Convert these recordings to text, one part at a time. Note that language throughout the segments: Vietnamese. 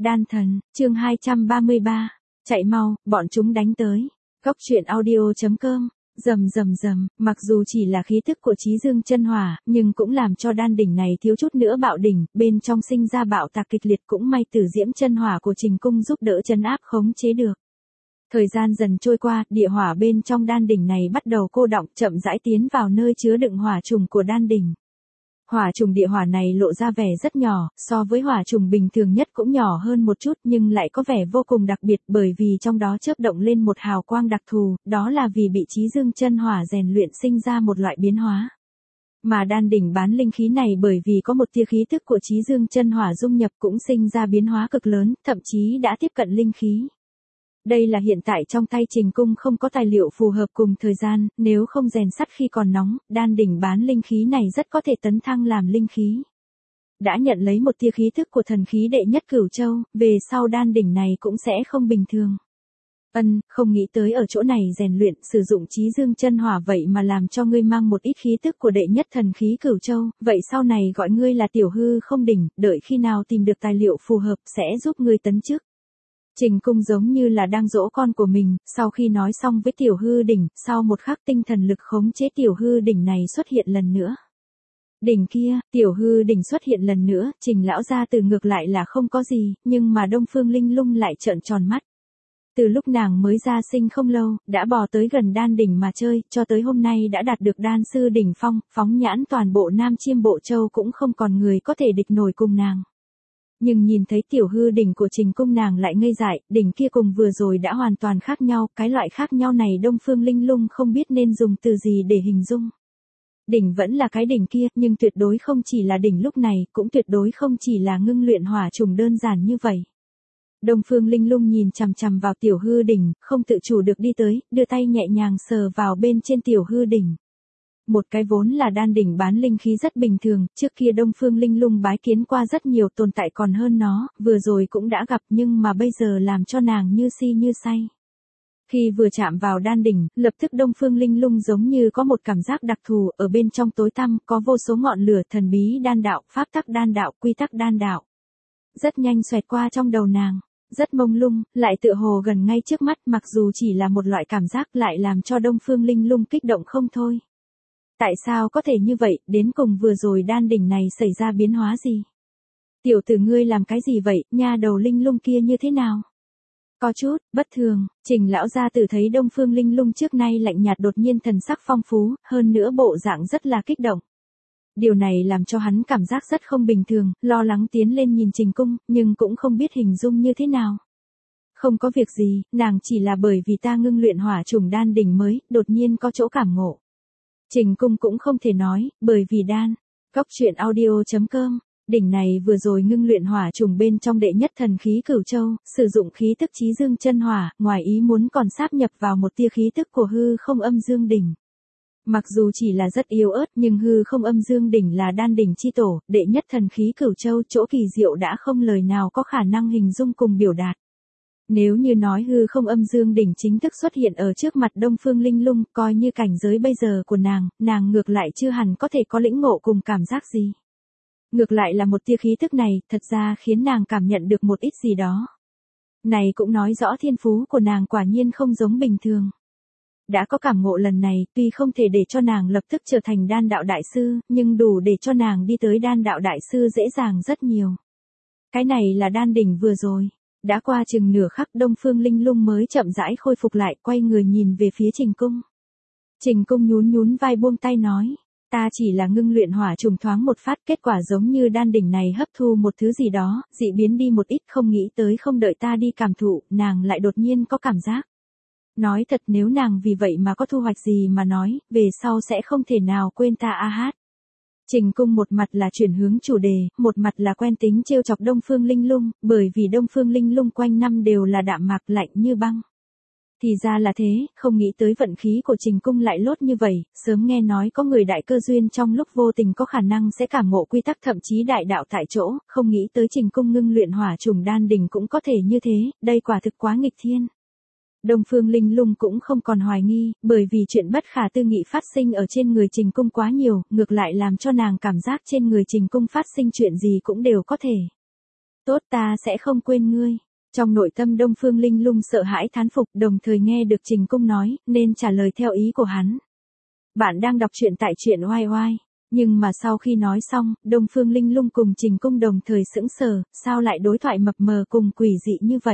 Đan thần, chương 233. Chạy mau, bọn chúng đánh tới. Góc truyện audio.com. Rầm, mặc dù chỉ là khí tức của Chí Dương chân hỏa, nhưng cũng làm cho đan đỉnh này thiếu chút nữa bạo đỉnh, bên trong sinh ra bạo tạc kịch liệt, cũng may Tử Diễm chân hỏa của Trình Cung giúp đỡ trấn áp khống chế được. Thời gian dần trôi qua, địa hỏa bên trong đan đỉnh này bắt đầu cô đọng, chậm rãi tiến vào nơi chứa đựng hỏa trùng của đan đỉnh. Hỏa trùng địa hỏa này lộ ra vẻ rất nhỏ, so với hỏa trùng bình thường nhất cũng nhỏ hơn một chút, nhưng lại có vẻ vô cùng đặc biệt, bởi vì trong đó chớp động lên một hào quang đặc thù, đó là vì bị Chí Dương chân hỏa rèn luyện sinh ra một loại biến hóa. Mà đan đỉnh bán linh khí này bởi vì có một tia khí tức của Chí Dương chân hỏa dung nhập cũng sinh ra biến hóa cực lớn, thậm chí đã tiếp cận linh khí. Đây là hiện tại trong tay Trình Cung không có tài liệu phù hợp cùng thời gian, nếu không rèn sắt khi còn nóng, đan đỉnh bán linh khí này rất có thể tấn thăng làm linh khí. Đã nhận lấy một tia khí thức của thần khí đệ nhất Cửu Châu, về sau đan đỉnh này cũng sẽ không bình thường. Không nghĩ tới ở chỗ này rèn luyện sử dụng Chí Dương chân hỏa vậy mà làm cho ngươi mang một ít khí tức của đệ nhất thần khí Cửu Châu, vậy sau này gọi ngươi là Tiểu Hư Không Đỉnh, đợi khi nào tìm được tài liệu phù hợp sẽ giúp ngươi tấn chức. Trình Cung giống như là đang dỗ con của mình, sau khi nói xong với Tiểu Hư Đỉnh, sau một khắc tinh thần lực khống chế Tiểu Hư Đỉnh này xuất hiện lần nữa. Đỉnh kia, Tiểu Hư Đỉnh xuất hiện lần nữa, Trình lão gia từ ngược lại là không có gì, nhưng mà Đông Phương Linh Lung lại trợn tròn mắt. Từ lúc nàng mới ra sinh không lâu, đã bò tới gần đan đỉnh mà chơi, cho tới hôm nay đã đạt được đan sư đỉnh phong, phóng nhãn toàn bộ Nam Chiêm Bộ Châu cũng không còn người có thể địch nổi cùng nàng. Nhưng nhìn thấy Tiểu Hư Đỉnh của Trình Cung nàng lại ngây dại, đỉnh kia cùng vừa rồi đã hoàn toàn khác nhau, cái loại khác nhau này Đông Phương Linh Lung không biết nên dùng từ gì để hình dung. Đỉnh vẫn là cái đỉnh kia, nhưng tuyệt đối không chỉ là đỉnh lúc này, cũng tuyệt đối không chỉ là ngưng luyện hỏa trùng đơn giản như vậy. Đông Phương Linh Lung nhìn chằm chằm vào Tiểu Hư Đỉnh, không tự chủ được đi tới, đưa tay nhẹ nhàng sờ vào bên trên Tiểu Hư Đỉnh. Một cái vốn là đan đỉnh bán linh khí rất bình thường, trước kia Đông Phương Linh Lung bái kiến qua rất nhiều tồn tại còn hơn nó, vừa rồi cũng đã gặp nhưng mà bây giờ làm cho nàng như si như say. Khi vừa chạm vào đan đỉnh, lập tức Đông Phương Linh Lung giống như có một cảm giác đặc thù, ở bên trong tối tăm có vô số ngọn lửa thần bí đan đạo, pháp tắc đan đạo, quy tắc đan đạo. Rất nhanh xoẹt qua trong đầu nàng. Rất mông lung, lại tựa hồ gần ngay trước mắt, mặc dù chỉ là một loại cảm giác lại làm cho Đông Phương Linh Lung kích động không thôi. Tại sao có thể như vậy, đến cùng vừa rồi đan đỉnh này xảy ra biến hóa gì? Tiểu tử ngươi làm cái gì vậy, nha đầu Linh Lung kia như thế nào? Có chút, bất thường, Trình lão gia tử thấy Đông Phương Linh Lung trước nay lạnh nhạt đột nhiên thần sắc phong phú, hơn nữa bộ dạng rất là kích động. Điều này làm cho hắn cảm giác rất không bình thường, lo lắng tiến lên nhìn Trình Cung, nhưng cũng không biết hình dung như thế nào. Không có việc gì, nàng chỉ là bởi vì ta ngưng luyện hỏa trùng đan đỉnh mới, đột nhiên có chỗ cảm ngộ. Trình Cung cũng không thể nói, bởi vì đan. Góc truyện audio.com. Đỉnh này vừa rồi ngưng luyện hỏa trùng bên trong đệ nhất thần khí Cửu Châu, sử dụng khí tức Chí Dương chân hỏa, ngoài ý muốn còn sáp nhập vào một tia khí tức của hư không âm dương đỉnh. Mặc dù chỉ là rất yếu ớt nhưng hư không âm dương đỉnh là đan đỉnh chi tổ, đệ nhất thần khí Cửu Châu, chỗ kỳ diệu đã không lời nào có khả năng hình dung cùng biểu đạt. Nếu như nói hư không âm dương đỉnh chính thức xuất hiện ở trước mặt Đông Phương Linh Lung, coi như cảnh giới bây giờ của nàng ngược lại chưa hẳn có thể có lĩnh ngộ cùng cảm giác gì. Ngược lại là một tia khí tức này, thật ra khiến nàng cảm nhận được một ít gì đó. Này cũng nói rõ thiên phú của nàng quả nhiên không giống bình thường. Đã có cảm ngộ lần này, tuy không thể để cho nàng lập tức trở thành đan đạo đại sư, nhưng đủ để cho nàng đi tới đan đạo đại sư dễ dàng rất nhiều. Cái này là đan đỉnh vừa rồi. Đã qua chừng nửa khắc Đông Phương Linh Lung mới chậm rãi khôi phục lại, quay người nhìn về phía Trình Cung. Trình Cung nhún vai buông tay nói, ta chỉ là ngưng luyện hỏa trùng thoáng một phát, kết quả giống như đan đỉnh này hấp thu một thứ gì đó, dị biến đi một ít, không nghĩ tới không đợi ta đi cảm thụ, nàng lại đột nhiên có cảm giác. Nói thật nếu nàng vì vậy mà có thu hoạch gì mà nói, về sau sẽ không thể nào quên ta a hát. Trình Cung một mặt là chuyển hướng chủ đề, một mặt là quen tính trêu chọc Đông Phương Linh Lung, bởi vì Đông Phương Linh Lung quanh năm đều là đạm mạc lạnh như băng. Thì ra là thế, không nghĩ tới vận khí của Trình Cung lại lốt như vậy, sớm nghe nói có người đại cơ duyên trong lúc vô tình có khả năng sẽ cảm ngộ quy tắc thậm chí đại đạo tại chỗ, không nghĩ tới Trình Cung ngưng luyện hỏa trùng đan đỉnh cũng có thể như thế, đây quả thực quá nghịch thiên. Đông Phương Linh Lung cũng không còn hoài nghi, bởi vì chuyện bất khả tư nghị phát sinh ở trên người Trình Cung quá nhiều, ngược lại làm cho nàng cảm giác trên người Trình Cung phát sinh chuyện gì cũng đều có thể. Tốt, ta sẽ không quên ngươi. Trong nội tâm Đông Phương Linh Lung sợ hãi thán phục, đồng thời nghe được Trình Cung nói, nên trả lời theo ý của hắn. Bạn đang đọc truyện tại truyện oai oai. Nhưng mà sau khi nói xong, Đông Phương Linh Lung cùng Trình Cung đồng thời sững sờ, sao lại đối thoại mập mờ cùng quỷ dị như vậy?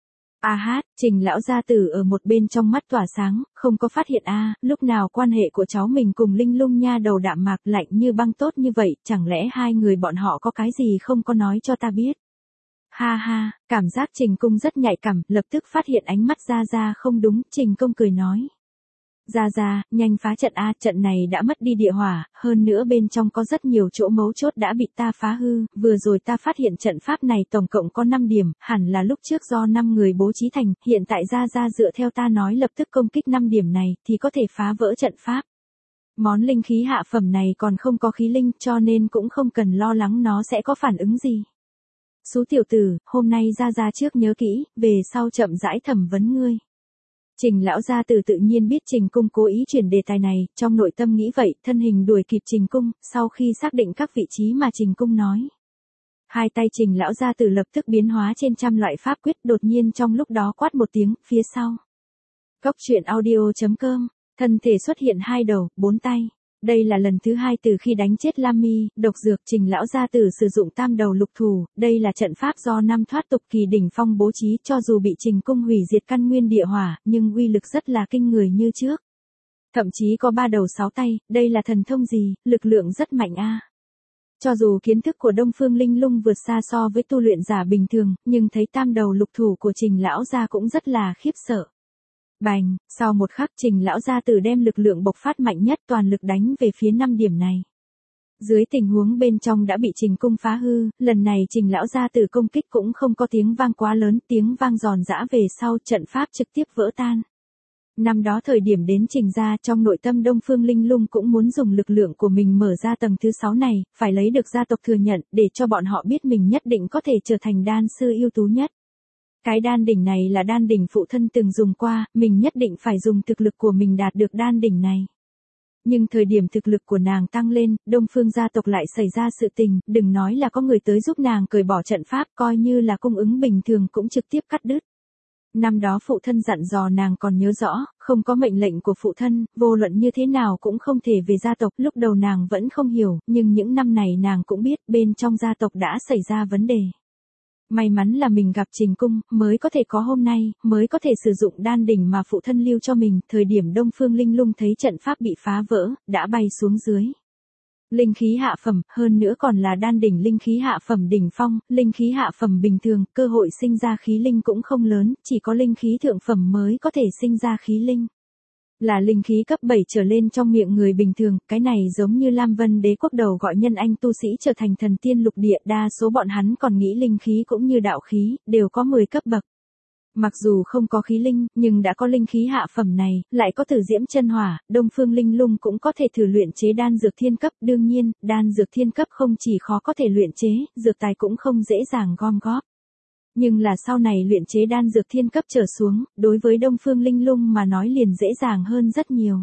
A hát, Trình lão gia tử ở một bên trong mắt tỏa sáng, không có phát hiện lúc nào quan hệ của cháu mình cùng Linh Lung nha đầu đạm mạc lạnh như băng tốt như vậy, chẳng lẽ hai người bọn họ có cái gì không có nói cho ta biết? Ha ha, cảm giác Trình Cung rất nhạy cảm, lập tức phát hiện ánh mắt Gia Gia không đúng, Trình Cung cười nói. Gia Gia, nhanh phá trận trận này đã mất đi địa hỏa, hơn nữa bên trong có rất nhiều chỗ mấu chốt đã bị ta phá hư, vừa rồi ta phát hiện trận pháp này tổng cộng có 5 điểm, hẳn là lúc trước do 5 người bố trí thành, hiện tại Gia Gia dựa theo ta nói lập tức công kích 5 điểm này, thì có thể phá vỡ trận pháp. Món linh khí hạ phẩm này còn không có khí linh, cho nên cũng không cần lo lắng nó sẽ có phản ứng gì. Sú tiểu tử, hôm nay Gia Gia trước nhớ kỹ, về sau chậm rãi thẩm vấn ngươi. Trình lão gia tử tự nhiên biết Trình Cung cố ý chuyển đề tài này, trong nội tâm nghĩ vậy, thân hình đuổi kịp Trình Cung, sau khi xác định các vị trí mà Trình Cung nói. Hai tay Trình lão gia tử lập tức biến hóa trên trăm loại pháp quyết, đột nhiên trong lúc đó quát một tiếng, phía sau. Cốc truyện audio.com, thân thể xuất hiện 2 đầu, 4 tay. Đây là lần thứ 2 từ khi đánh chết Lam Mi, độc dược Trình lão gia tử sử dụng tam đầu lục thủ, đây là trận pháp do năm thoát tục kỳ đỉnh phong bố trí, cho dù bị Trình Cung hủy diệt căn nguyên địa hỏa, nhưng uy lực rất là kinh người như trước. Thậm chí có 3 đầu 6 tay, đây là thần thông gì, lực lượng rất mạnh Cho dù kiến thức của Đông Phương Linh Lung vượt xa so với tu luyện giả bình thường, nhưng thấy tam đầu lục thủ của Trình lão gia cũng rất là khiếp sợ. Bành, sau một khắc Trình lão gia tử đem lực lượng bộc phát mạnh nhất toàn lực đánh về phía 5 điểm này. Dưới tình huống bên trong đã bị Trình Cung phá hư, lần này Trình lão gia tử công kích cũng không có tiếng vang quá lớn, tiếng vang giòn giã về sau trận pháp trực tiếp vỡ tan. Năm đó thời điểm đến Trình gia, trong nội tâm Đông Phương Linh Lung cũng muốn dùng lực lượng của mình mở ra tầng thứ 6 này, phải lấy được gia tộc thừa nhận, để cho bọn họ biết mình nhất định có thể trở thành đan sư ưu tú nhất. Cái đan đỉnh này là đan đỉnh phụ thân từng dùng qua, mình nhất định phải dùng thực lực của mình đạt được đan đỉnh này. Nhưng thời điểm thực lực của nàng tăng lên, Đông Phương gia tộc lại xảy ra sự tình, đừng nói là có người tới giúp nàng cởi bỏ trận pháp, coi như là cung ứng bình thường cũng trực tiếp cắt đứt. Năm đó phụ thân dặn dò nàng còn nhớ rõ, không có mệnh lệnh của phụ thân, vô luận như thế nào cũng không thể về gia tộc, lúc đầu nàng vẫn không hiểu, nhưng những năm này nàng cũng biết bên trong gia tộc đã xảy ra vấn đề. May mắn là mình gặp Trình Cung, mới có thể có hôm nay, mới có thể sử dụng đan đỉnh mà phụ thân lưu cho mình, thời điểm Đông Phương Linh Lung thấy trận pháp bị phá vỡ, đã bay xuống dưới. Linh khí hạ phẩm, hơn nữa còn là đan đỉnh linh khí hạ phẩm đỉnh phong, linh khí hạ phẩm bình thường, cơ hội sinh ra khí linh cũng không lớn, chỉ có linh khí thượng phẩm mới có thể sinh ra khí linh. Là linh khí cấp 7 trở lên trong miệng người bình thường, cái này giống như Lam Vân Đế quốc đầu gọi nhân anh tu sĩ trở thành thần tiên lục địa, đa số bọn hắn còn nghĩ linh khí cũng như đạo khí, đều có 10 cấp bậc. Mặc dù không có khí linh, nhưng đã có linh khí hạ phẩm này, lại có tử diễm chân hỏa, Đông Phương Linh Lung cũng có thể thử luyện chế đan dược thiên cấp, đương nhiên, đan dược thiên cấp không chỉ khó có thể luyện chế, dược tài cũng không dễ dàng gom góp. Nhưng là sau này luyện chế đan dược thiên cấp trở xuống, đối với Đông Phương Linh Lung mà nói liền dễ dàng hơn rất nhiều.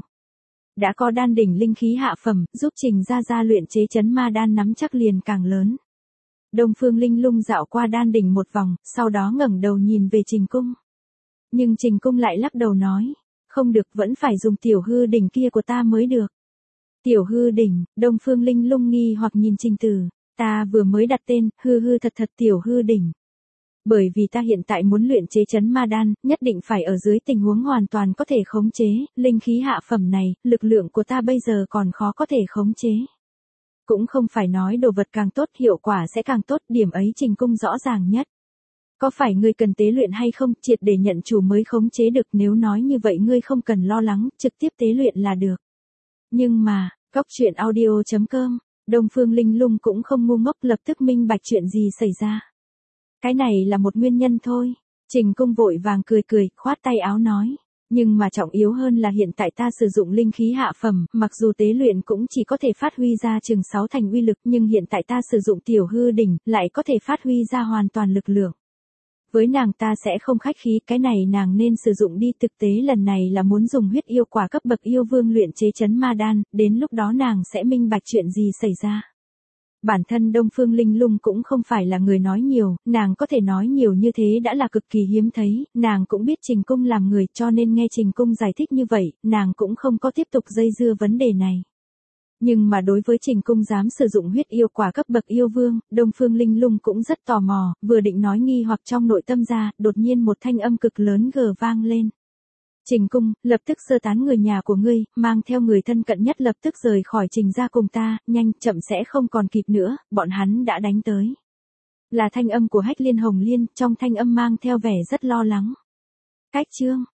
Đã có đan đỉnh linh khí hạ phẩm, giúp Trình gia luyện chế chấn ma đan nắm chắc liền càng lớn. Đông Phương Linh Lung dạo qua đan đỉnh một vòng, sau đó ngẩng đầu nhìn về Trình Cung. Nhưng Trình Cung lại lắc đầu nói, không được, vẫn phải dùng tiểu hư đỉnh kia của ta mới được. Tiểu hư đỉnh, Đông Phương Linh Lung nghi hoặc nhìn Trình Tử, ta vừa mới đặt tên, hư thật tiểu hư đỉnh. Bởi vì ta hiện tại muốn luyện chế chấn ma đan, nhất định phải ở dưới tình huống hoàn toàn có thể khống chế, linh khí hạ phẩm này, lực lượng của ta bây giờ còn khó có thể khống chế. Cũng không phải nói đồ vật càng tốt hiệu quả sẽ càng tốt, điểm ấy Trình Cung rõ ràng nhất. Có phải ngươi cần tế luyện hay không, triệt để nhận chủ mới khống chế được, nếu nói như vậy ngươi không cần lo lắng, trực tiếp tế luyện là được. Nhưng mà, Cốc truyện audio.com, Đông Phương Linh Lung cũng không ngu ngốc, lập tức minh bạch chuyện gì xảy ra. Cái này là một nguyên nhân thôi. Trình Cung vội vàng cười, khoát tay áo nói. Nhưng mà trọng yếu hơn là hiện tại ta sử dụng linh khí hạ phẩm, mặc dù tế luyện cũng chỉ có thể phát huy ra chừng 6 thành uy lực, nhưng hiện tại ta sử dụng tiểu hư đỉnh, lại có thể phát huy ra hoàn toàn lực lượng. Với nàng ta sẽ không khách khí, cái này nàng nên sử dụng đi, thực tế lần này là muốn dùng huyết yêu quả cấp bậc yêu vương luyện chế chấn ma đan, đến lúc đó nàng sẽ minh bạch chuyện gì xảy ra. Bản thân Đông Phương Linh Lung cũng không phải là người nói nhiều, nàng có thể nói nhiều như thế đã là cực kỳ hiếm thấy, nàng cũng biết Trình Cung làm người cho nên nghe Trình Cung giải thích như vậy, nàng cũng không có tiếp tục dây dưa vấn đề này. Nhưng mà đối với Trình Cung dám sử dụng huyết yêu quả cấp bậc yêu vương, Đông Phương Linh Lung cũng rất tò mò, vừa định nói nghi hoặc trong nội tâm ra, đột nhiên một thanh âm cực lớn gờ vang lên. Trình Cung, lập tức sơ tán người nhà của ngươi, mang theo người thân cận nhất lập tức rời khỏi Trình gia cùng ta, nhanh, chậm sẽ không còn kịp nữa, bọn hắn đã đánh tới. Là thanh âm của Hách Liên Hồng Liên, trong thanh âm mang theo vẻ rất lo lắng. Cách chương